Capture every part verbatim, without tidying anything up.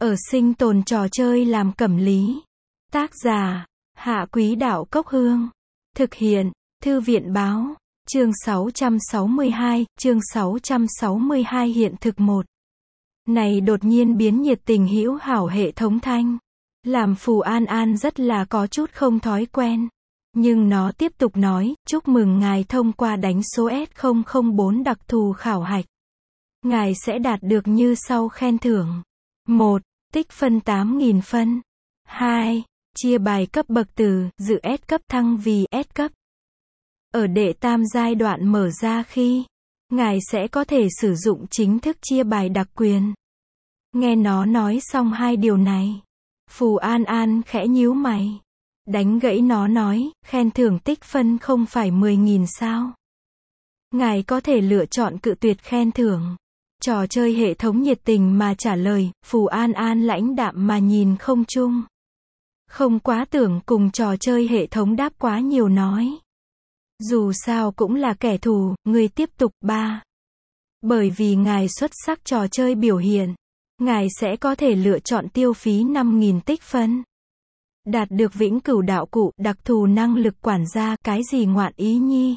Ở sinh tồn trò chơi làm cẩm lý. Tác giả, Hạ Quý Đạo Cốc Hương. Thực hiện, Thư viện Báo. Chương sáu trăm sáu mươi hai, chương sáu trăm sáu mươi hai hiện thực một. Này đột nhiên biến nhiệt tình hữu hảo hệ thống thanh. Làm Phù An An rất là có chút không thói quen. Nhưng nó tiếp tục nói, chúc mừng ngài thông qua đánh số S không không bốn đặc thù khảo hạch. Ngài sẽ đạt được như sau khen thưởng. một. Tích phân tám nghìn phân. hai. Chia bài cấp bậc từ dự S cấp thăng vì S cấp. Ở đệ tam giai đoạn mở ra khi, ngài sẽ có thể sử dụng chính thức chia bài đặc quyền. Nghe nó nói xong hai điều này, Phù An An khẽ nhíu mày. Đánh gãy nó nói, khen thưởng tích phân không phải mười nghìn sao? Ngài có thể lựa chọn cự tuyệt khen thưởng. Trò chơi hệ thống nhiệt tình mà trả lời, Phù An An lãnh đạm mà nhìn không chung. Không quá tưởng cùng trò chơi hệ thống đáp quá nhiều nói. Dù sao cũng là kẻ thù, người tiếp tục. Ba. Bởi vì ngài xuất sắc trò chơi biểu hiện, ngài sẽ có thể lựa chọn tiêu phí năm nghìn tích phân. Đạt được vĩnh cửu đạo cụ, đặc thù năng lực quản gia, cái gì ngoạn ý nhi?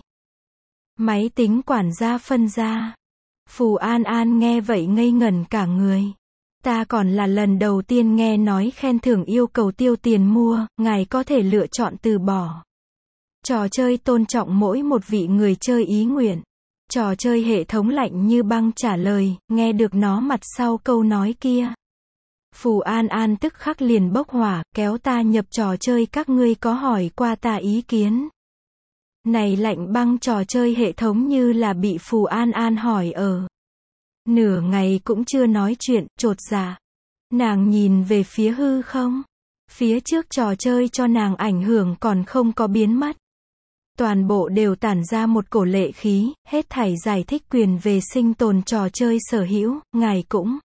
Máy tính quản gia phân gia. Phù An An nghe vậy ngây ngẩn cả người. Ta còn là lần đầu tiên nghe nói khen thưởng yêu cầu tiêu tiền mua, ngài có thể lựa chọn từ bỏ. Trò chơi tôn trọng mỗi một vị người chơi ý nguyện. Trò chơi hệ thống lạnh như băng trả lời, nghe được nó mặt sau câu nói kia. Phù An An tức khắc liền bốc hỏa, kéo ta nhập trò chơi, các ngươi có hỏi qua ta ý kiến. Này lạnh băng trò chơi hệ thống như là bị Phù An An hỏi ở. Nửa ngày cũng chưa nói chuyện, chột dạ. Nàng nhìn về phía hư không. Phía trước trò chơi cho nàng ảnh hưởng còn không có biến mất. Toàn bộ đều tản ra một cổ lệ khí, hết thảy giải thích quyền về sinh tồn trò chơi sở hữu, ngài cũng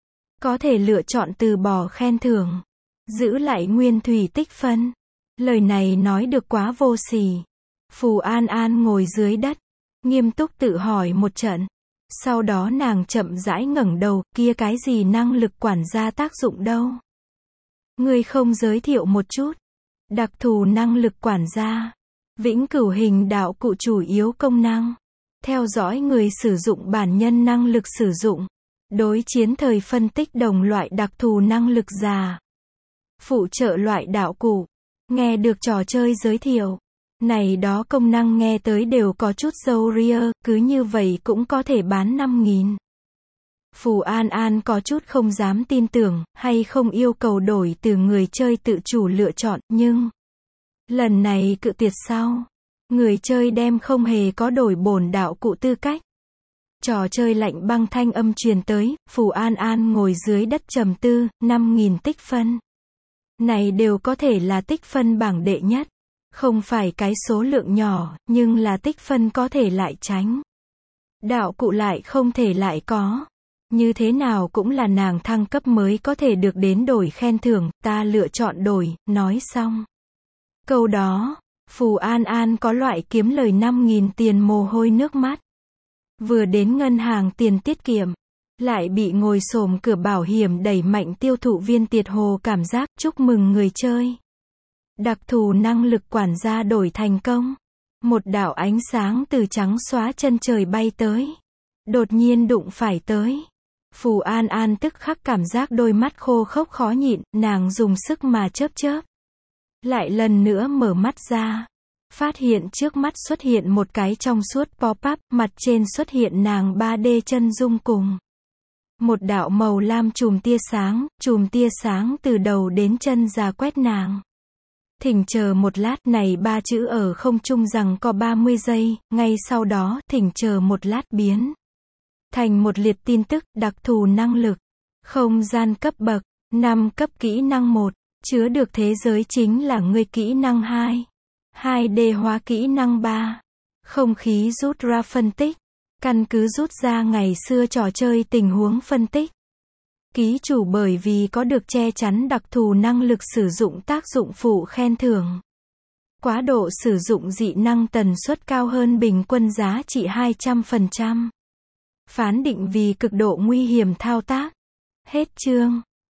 có thể lựa chọn từ bỏ khen thưởng, giữ lại nguyên thủy tích phân. Lời này nói được quá vô sỉ. Phù An An ngồi dưới đất, nghiêm túc tự hỏi một trận. Sau đó nàng chậm rãi ngẩng đầu, kia cái gì năng lực quản gia tác dụng đâu? Ngươi không giới thiệu một chút. Đặc thù năng lực quản gia. Vĩnh cửu hình đạo cụ chủ yếu công năng. Theo dõi người sử dụng bản nhân năng lực sử dụng. Đối chiến thời phân tích đồng loại đặc thù năng lực già. Phụ trợ loại đạo cụ. Nghe được trò chơi giới thiệu. Này đó công năng nghe tới đều có chút dâu ria, cứ như vậy cũng có thể bán năm nghìn. Phù An An có chút không dám tin tưởng, hay không yêu cầu đổi từ người chơi tự chủ lựa chọn, nhưng lần này cự tuyệt sau. Người chơi đem không hề có đổi bổn đạo cụ tư cách. Trò chơi lạnh băng thanh âm truyền tới, Phù An An ngồi dưới đất trầm tư, năm nghìn tích phân. Này đều có thể là tích phân bảng đệ nhất. Không phải cái số lượng nhỏ, nhưng là tích phân có thể lại tránh. Đạo cụ lại không thể lại có. Như thế nào cũng là nàng thăng cấp mới có thể được đến đổi khen thưởng, ta lựa chọn đổi, nói xong. Câu đó, Phù An An có loại kiếm lời năm nghìn tiền mồ hôi nước mắt. Vừa đến ngân hàng tiền tiết kiệm, lại bị ngồi xổm cửa bảo hiểm đẩy mạnh tiêu thụ viên tiệt hồ cảm giác chúc mừng người chơi. Đặc thù năng lực quản gia đổi thành công. Một đạo ánh sáng từ trắng xóa chân trời bay tới. Đột nhiên đụng phải tới. Phù An An tức khắc cảm giác đôi mắt khô khốc khó nhịn, nàng dùng sức mà chớp chớp. Lại lần nữa mở mắt ra. Phát hiện trước mắt xuất hiện một cái trong suốt pop-up, mặt trên xuất hiện nàng ba D chân dung cùng. Một đạo màu lam chùm tia sáng, chùm tia sáng từ đầu đến chân ra quét nàng. Thỉnh chờ một lát, này ba chữ ở không trung rằng có ba mươi giây, ngay sau đó, thỉnh chờ một lát biến thành một liệt tin tức, đặc thù năng lực, không gian cấp bậc, năm cấp kỹ năng một, chứa được thế giới chính là ngươi kỹ năng hai, hai D hóa kỹ năng ba, không khí rút ra phân tích, căn cứ rút ra ngày xưa trò chơi tình huống phân tích. Ký chủ bởi vì có được che chắn đặc thù năng lực sử dụng tác dụng phụ khen thưởng. Quá độ sử dụng dị năng tần suất cao hơn bình quân giá trị hai trăm phần trăm. Phán định vì cực độ nguy hiểm thao tác. Hết chương.